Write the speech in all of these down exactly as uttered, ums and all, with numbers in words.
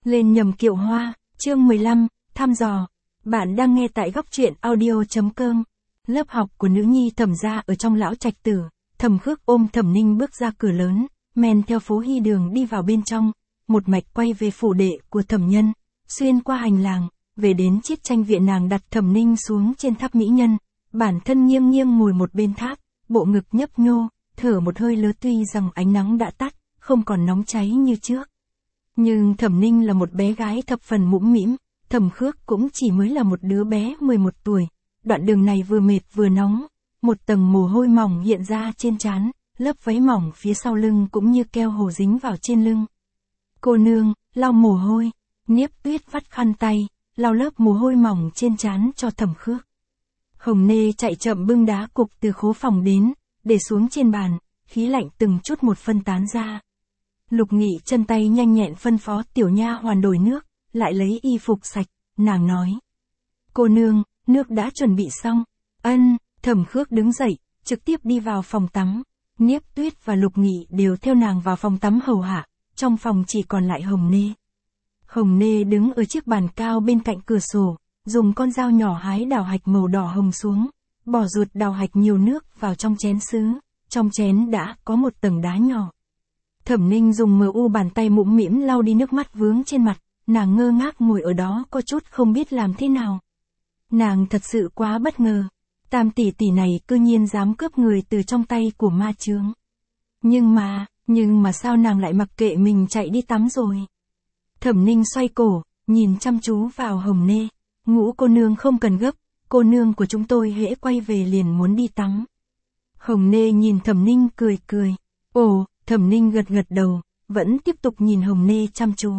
Lên nhầm kiệu hoa, chương mười lăm, thăm dò. Bạn đang nghe tại góc truyện audio.com. Lớp học của nữ nhi Thẩm gia ở trong lão trạch tử. Thẩm Khước ôm Thẩm Ninh bước ra cửa lớn, men theo phố Hy Đường đi vào bên trong, một mạch quay về phủ đệ của Thẩm Nhân, xuyên qua hành lang, về đến chiếc tranh viện. Nàng đặt Thẩm Ninh xuống trên tháp mỹ nhân, bản thân nghiêng nghiêng ngồi một bên tháp, bộ ngực nhấp nhô, thở một hơi lớn. Tuy rằng ánh nắng đã tắt, không còn nóng cháy như trước, nhưng Thẩm Ninh là một bé gái thập phần mũm mĩm, Thẩm Khước cũng chỉ mới là một đứa bé mười một tuổi. Đoạn đường này vừa mệt vừa nóng, một tầng mồ hôi mỏng hiện ra trên trán, lớp váy mỏng phía sau lưng cũng như keo hồ dính vào trên lưng. Cô nương, lau mồ hôi. Niếp Tuyết vắt khăn tay, lau lớp mồ hôi mỏng trên trán cho Thẩm Khước. Hồng Nê chạy chậm bưng đá cục từ khố phòng đến, để xuống trên bàn, khí lạnh từng chút một phân tán ra. Lục Nghị chân tay nhanh nhẹn phân phó tiểu nha hoàn đổi nước, lại lấy y phục sạch, nàng nói: cô nương, nước đã chuẩn bị xong. Ân. Thẩm Khước đứng dậy, trực tiếp đi vào phòng tắm. Niếp Tuyết và Lục Nghị đều theo nàng vào phòng tắm hầu hạ, trong phòng chỉ còn lại Hồng Nê. Hồng Nê đứng ở chiếc bàn cao bên cạnh cửa sổ, dùng con dao nhỏ hái đào hạch màu đỏ hồng xuống, bỏ ruột đào hạch nhiều nước vào trong chén sứ, trong chén đã có một tầng đá nhỏ. Thẩm Ninh dùng mờ u bàn tay mũm mĩm lau đi nước mắt vướng trên mặt, nàng ngơ ngác ngồi ở đó có chút không biết làm thế nào. Nàng thật sự quá bất ngờ, Tam tỷ tỷ này cư nhiên dám cướp người từ trong tay của ma chướng. Nhưng mà, nhưng mà sao nàng lại mặc kệ mình chạy đi tắm rồi? Thẩm Ninh xoay cổ, nhìn chăm chú vào Hồng Nê. Ngũ cô nương không cần gấp, cô nương của chúng tôi hễ quay về liền muốn đi tắm. Hồng Nê nhìn Thẩm Ninh cười cười. Ồ, Thẩm Ninh gật gật đầu, vẫn tiếp tục nhìn Hồng Nê chăm chú.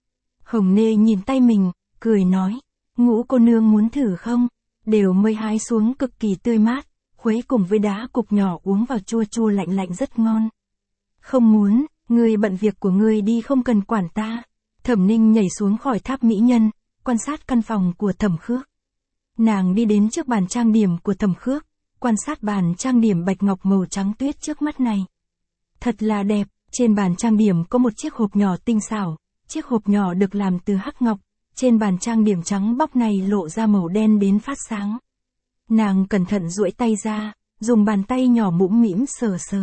Hồng Nê nhìn tay mình, cười nói: ngũ cô nương muốn thử không? Đều mới hái xuống cực kỳ tươi mát, khuấy cùng với đá cục nhỏ uống vào chua chua lạnh lạnh rất ngon. Không muốn, ngươi bận việc của ngươi đi, không cần quản ta. Thẩm Ninh nhảy xuống khỏi tháp mỹ nhân, quan sát căn phòng của Thẩm Khước. Nàng đi đến trước bàn trang điểm của Thẩm Khước, quan sát bàn trang điểm bạch ngọc màu trắng tuyết trước mắt này. Thật là đẹp, trên bàn trang điểm có một chiếc hộp nhỏ tinh xảo, chiếc hộp nhỏ được làm từ hắc ngọc, trên bàn trang điểm trắng bóc này lộ ra màu đen đến phát sáng. Nàng cẩn thận duỗi tay ra, dùng bàn tay nhỏ mũm mĩm sờ sờ.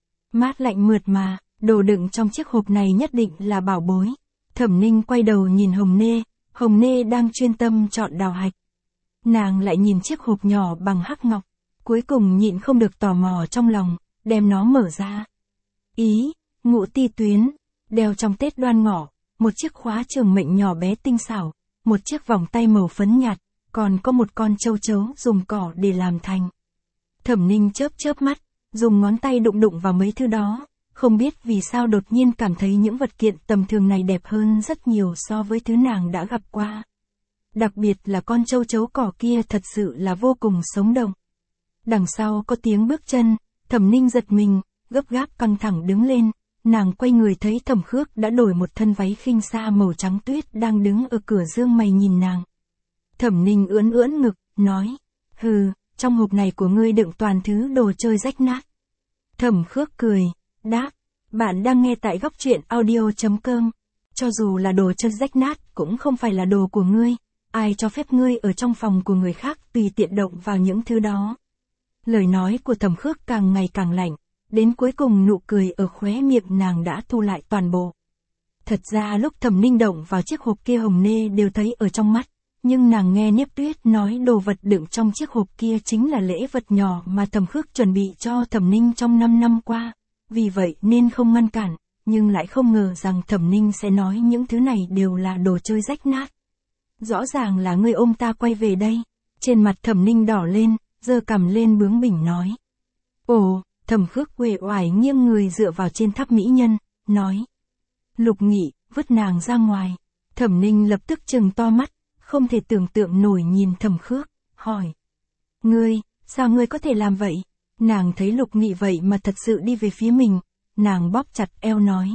Mát lạnh mượt mà, đồ đựng trong chiếc hộp này nhất định là bảo bối. Thẩm Ninh quay đầu nhìn Hồng Nê, Hồng Nê đang chuyên tâm chọn đào hạch. Nàng lại nhìn chiếc hộp nhỏ bằng hắc ngọc, cuối cùng nhịn không được tò mò trong lòng, đem nó mở ra. Ý, ngũ ti tuyến, đeo trong Tết Đoan Ngọ, một chiếc khóa trường mệnh nhỏ bé tinh xảo, một chiếc vòng tay màu phấn nhạt, còn có một con châu chấu dùng cỏ để làm thành. Thẩm Ninh chớp chớp mắt, dùng ngón tay đụng đụng vào mấy thứ đó, không biết vì sao đột nhiên cảm thấy những vật kiện tầm thường này đẹp hơn rất nhiều so với thứ nàng đã gặp qua. Đặc biệt là con châu chấu cỏ kia thật sự là vô cùng sống động. Đằng sau có tiếng bước chân, Thẩm Ninh giật mình, gấp gáp căng thẳng đứng lên, nàng quay người thấy Thẩm Khước đã đổi một thân váy khinh sa màu trắng tuyết đang đứng ở cửa dương mày nhìn nàng. Thẩm Ninh ưỡn ưỡn ngực, nói: hừ, trong hộp này của ngươi đựng toàn thứ đồ chơi rách nát. Thẩm Khước cười, đáp: bạn đang nghe tại góc truyện audio.com. Cho dù là đồ chơi rách nát cũng không phải là đồ của ngươi, ai cho phép ngươi ở trong phòng của người khác tùy tiện động vào những thứ đó. Lời nói của Thẩm Khước càng ngày càng lạnh, đến cuối cùng nụ cười ở khóe miệng nàng đã thu lại toàn bộ. Thật ra lúc Thẩm Ninh động vào chiếc hộp kia Hồng Nê đều thấy ở trong mắt, nhưng nàng nghe Niếp Tuyết nói đồ vật đựng trong chiếc hộp kia chính là lễ vật nhỏ mà Thẩm Khước chuẩn bị cho Thẩm Ninh trong năm năm qua, vì vậy nên không ngăn cản, nhưng lại không ngờ rằng Thẩm Ninh sẽ nói những thứ này đều là đồ chơi rách nát. Rõ ràng là ngươi ôm ta quay về đây. Trên mặt Thẩm Ninh đỏ lên, giơ cằm lên bướng bỉnh nói. Ồ. Thẩm Khước uể oải nghiêng người dựa vào trên tháp mỹ nhân, nói: Lục Nghị, vứt nàng ra ngoài. Thẩm Ninh lập tức trừng to mắt, không thể tưởng tượng nổi nhìn Thẩm Khước, hỏi: ngươi, sao ngươi có thể làm vậy? Nàng thấy Lục Nghị vậy mà thật sự đi về phía mình, nàng bóp chặt eo nói: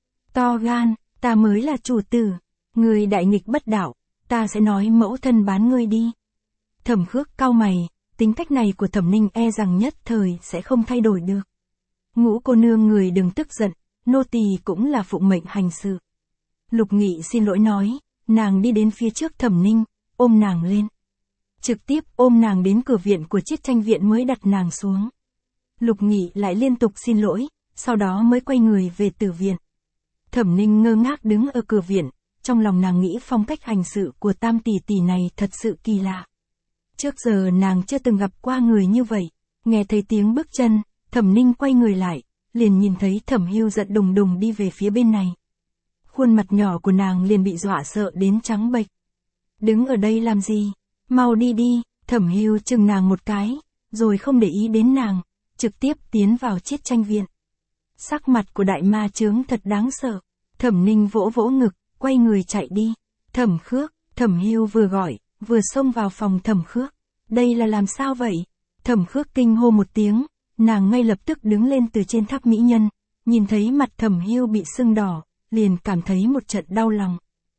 to gan, ta mới là chủ tử, ngươi đại nghịch bất đạo, ta sẽ nói mẫu thân bán ngươi đi. Thẩm Khước cau mày, tính cách này của Thẩm Ninh e rằng nhất thời sẽ không thay đổi được. Ngũ cô nương người đừng tức giận, nô tỳ cũng là phụng mệnh hành sự. Lục Nghị xin lỗi nói, nàng đi đến phía trước Thẩm Ninh, ôm nàng lên. Trực tiếp ôm nàng đến cửa viện của Chiết Tranh viện mới đặt nàng xuống. Lục Nghị lại liên tục xin lỗi, sau đó mới quay người về tử viện. Thẩm Ninh ngơ ngác đứng ở cửa viện, trong lòng nàng nghĩ phong cách hành sự của Tam tỷ tỷ này thật sự kỳ lạ. Trước giờ nàng chưa từng gặp qua người như vậy, nghe thấy tiếng bước chân, Thẩm Ninh quay người lại, liền nhìn thấy Thẩm Hưu giận đùng đùng đi về phía bên này. Khuôn mặt nhỏ của nàng liền bị dọa sợ đến trắng bệch. Đứng ở đây làm gì? Mau đi đi, Thẩm Hưu chừng nàng một cái, rồi không để ý đến nàng, trực tiếp tiến vào Chiết Tranh viện. Sắc mặt của đại ma chướng thật đáng sợ. Thẩm Ninh vỗ vỗ ngực, quay người chạy đi. Thẩm Khước, Thẩm Hưu vừa gọi, vừa xông vào phòng Thẩm Khước. Đây là làm sao vậy? Thẩm Khước kinh hô một tiếng, nàng ngay lập tức đứng lên từ trên tháp mỹ nhân, nhìn thấy mặt Thẩm Hưu bị sưng đỏ, liền cảm thấy một trận đau lòng.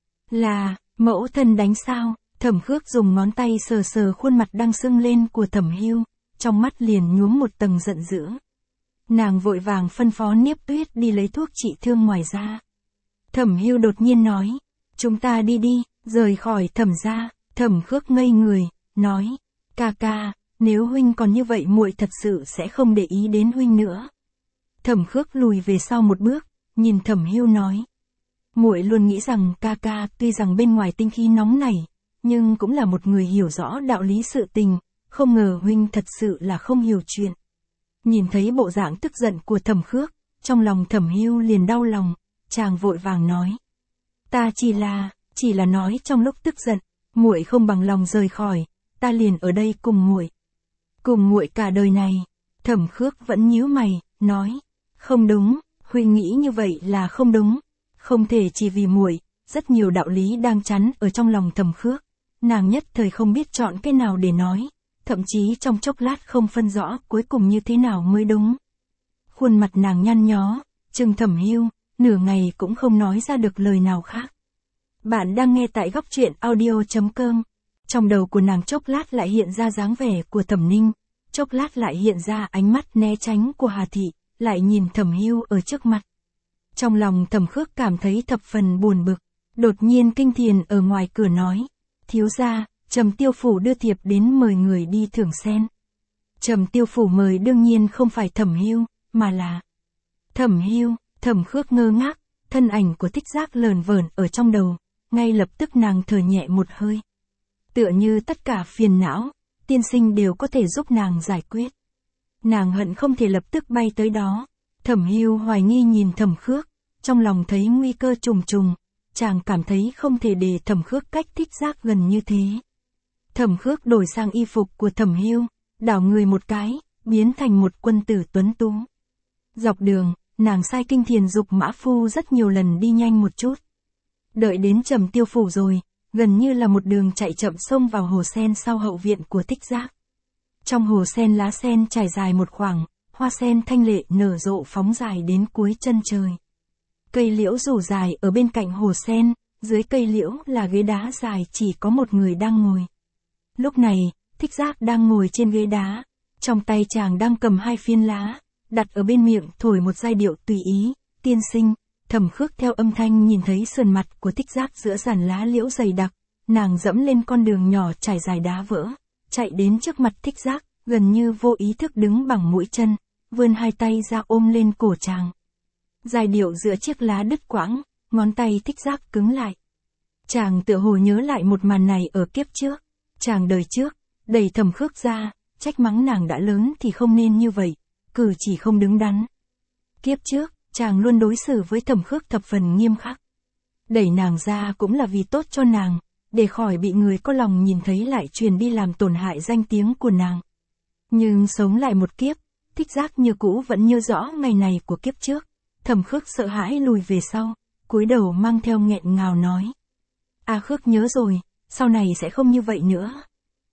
Là, mẫu thân đánh sao? Thẩm Khước dùng ngón tay sờ sờ khuôn mặt đang sưng lên của Thẩm Hưu, trong mắt liền nhuốm một tầng giận dữ. Nàng vội vàng phân phó Niếp Tuyết đi lấy thuốc trị thương ngoài ra. Thẩm Hưu đột nhiên nói, chúng ta đi đi, rời khỏi Thẩm gia. Thẩm Khước ngây người, nói, ca ca, nếu huynh còn như vậy muội thật sự sẽ không để ý đến huynh nữa. Thẩm Khước lùi về sau một bước, nhìn Thẩm Hưu nói, muội luôn nghĩ rằng ca ca tuy rằng bên ngoài tinh khí nóng nảy, nhưng cũng là một người hiểu rõ đạo lý sự tình, không ngờ huynh thật sự là không hiểu chuyện. Nhìn thấy bộ dạng tức giận của Thẩm Khước, trong lòng Thẩm Hưu liền đau lòng, chàng vội vàng nói, ta chỉ là, chỉ là nói trong lúc tức giận, muội không bằng lòng rời khỏi, ta liền ở đây cùng muội. Cùng muội cả đời này. Thẩm Khước vẫn nhíu mày, nói, không đúng, huynh nghĩ như vậy là không đúng, không thể chỉ vì muội, rất nhiều đạo lý đang chắn ở trong lòng Thẩm Khước, nàng nhất thời không biết chọn cái nào để nói, thậm chí trong chốc lát không phân rõ cuối cùng như thế nào mới đúng. Khuôn mặt nàng nhăn nhó, trừng Thẩm Hưu, nửa ngày cũng không nói ra được lời nào khác. Bạn đang nghe tại góc truyện audio chấm com. Trong đầu của nàng chốc lát lại hiện ra dáng vẻ của Thẩm Ninh, chốc lát lại hiện ra ánh mắt né tránh của Hà Thị, lại nhìn Thẩm Hưu ở trước mặt. Trong lòng Thẩm Khước cảm thấy thập phần buồn bực, đột nhiên Kinh Thiền ở ngoài cửa nói, thiếu gia, Trầm Tiêu Phủ đưa thiệp đến mời người đi thưởng sen. Trầm Tiêu Phủ mời đương nhiên không phải Thẩm Hưu, mà là Thẩm Hưu. Thẩm Khước ngơ ngác, thân ảnh của Thích Giác lờn vờn ở trong đầu, ngay lập tức nàng thở nhẹ một hơi. Tựa như tất cả phiền não, tiên sinh đều có thể giúp nàng giải quyết. Nàng hận không thể lập tức bay tới đó. Thẩm Hưu hoài nghi nhìn Thẩm Khước, trong lòng thấy nguy cơ trùng trùng, chàng cảm thấy không thể để Thẩm Khước cách Thích Giác gần như thế. Thẩm Khước đổi sang y phục của Thẩm Hưu, đảo người một cái, biến thành một quân tử tuấn tú. Dọc đường, nàng sai Kinh Thiền dục mã phu rất nhiều lần đi nhanh một chút. Đợi đến Trầm Tiêu Phủ rồi, gần như là một đường chạy chậm xông vào hồ sen sau hậu viện của Thích Giác. Trong hồ sen lá sen trải dài một khoảng, hoa sen thanh lệ nở rộ phóng dài đến cuối chân trời. Cây liễu rủ dài ở bên cạnh hồ sen, dưới cây liễu là ghế đá dài chỉ có một người đang ngồi. Lúc này, Thích Giác đang ngồi trên ghế đá, trong tay chàng đang cầm hai phiến lá, đặt ở bên miệng thổi một giai điệu tùy ý, tiên sinh. Thẩm Khước theo âm thanh nhìn thấy sườn mặt của Thích Giác giữa giàn lá liễu dày đặc, nàng dẫm lên con đường nhỏ trải dài đá vỡ, chạy đến trước mặt Thích Giác, gần như vô ý thức đứng bằng mũi chân, vươn hai tay ra ôm lên cổ chàng. Giai điệu giữa chiếc lá đứt quãng, ngón tay Thích Giác cứng lại. Chàng tựa hồ nhớ lại một màn này ở kiếp trước, chàng đời trước, đẩy Thẩm Khước ra, trách mắng nàng đã lớn thì không nên như vậy, cử chỉ không đứng đắn. Kiếp trước, chàng luôn đối xử với Thẩm Khước thập phần nghiêm khắc. Đẩy nàng ra cũng là vì tốt cho nàng, để khỏi bị người có lòng nhìn thấy lại truyền đi làm tổn hại danh tiếng của nàng. Nhưng sống lại một kiếp, Thích Giác như cũ vẫn nhớ rõ ngày này của kiếp trước. Thẩm Khước sợ hãi lùi về sau, cúi đầu mang theo nghẹn ngào nói. A Khước nhớ rồi, sau này sẽ không như vậy nữa.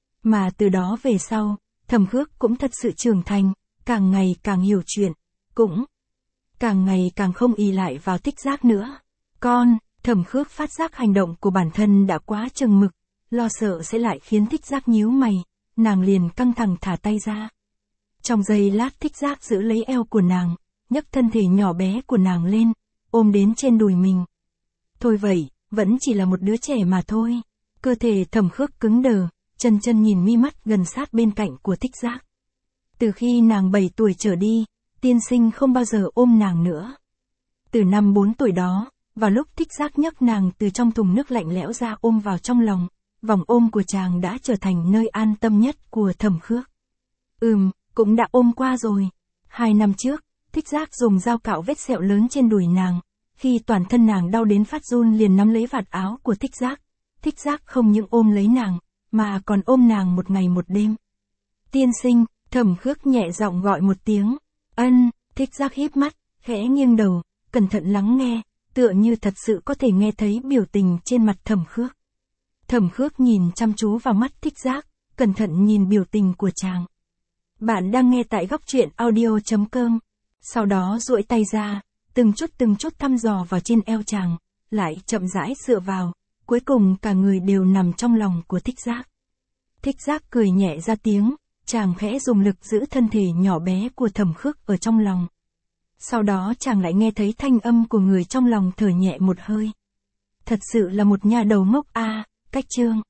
Mà từ đó về sau, Thẩm Khước cũng thật sự trưởng thành, càng ngày càng hiểu chuyện, cũng càng ngày càng không ỷ lại vào Thích Giác nữa. Con, Thẩm Khước phát giác hành động của bản thân đã quá chừng mực, lo sợ sẽ lại khiến Thích Giác nhíu mày, nàng liền căng thẳng thả tay ra. Trong giây lát Thích Giác giữ lấy eo của nàng, nhấc thân thể nhỏ bé của nàng lên, ôm đến trên đùi mình. Thôi vậy, vẫn chỉ là một đứa trẻ mà thôi. Cơ thể Thẩm Khước cứng đờ, chân chân nhìn mi mắt gần sát bên cạnh của Thích Giác. Từ khi nàng bảy tuổi trở đi, tiên sinh không bao giờ ôm nàng nữa. Từ năm bốn tuổi đó, vào lúc Thích Giác nhấc nàng từ trong thùng nước lạnh lẽo ra ôm vào trong lòng, vòng ôm của chàng đã trở thành nơi an tâm nhất của Thẩm Khước. Ừm, cũng đã ôm qua rồi. Hai năm trước, Thích Giác dùng dao cạo vết sẹo lớn trên đùi nàng. Khi toàn thân nàng đau đến phát run liền nắm lấy vạt áo của Thích Giác. Thích Giác không những ôm lấy nàng, mà còn ôm nàng một ngày một đêm. Tiên sinh, Thẩm Khước nhẹ giọng gọi một tiếng. Ân, Thích Giác híp mắt, khẽ nghiêng đầu, cẩn thận lắng nghe, tựa như thật sự có thể nghe thấy biểu tình trên mặt Thẩm Khước. Thẩm Khước nhìn chăm chú vào mắt Thích Giác, cẩn thận nhìn biểu tình của chàng. Bạn đang nghe tại góc truyện audio chấm com. Sau đó duỗi tay ra, từng chút từng chút thăm dò vào trên eo chàng, lại chậm rãi dựa vào, cuối cùng cả người đều nằm trong lòng của Thích Giác. Thích Giác cười nhẹ ra tiếng, chàng khẽ dùng lực giữ thân thể nhỏ bé của Thẩm Khước ở trong lòng. Sau đó chàng lại nghe thấy thanh âm của người trong lòng thở nhẹ một hơi. Thật sự là một nhà đầu ngốc a, cách chương.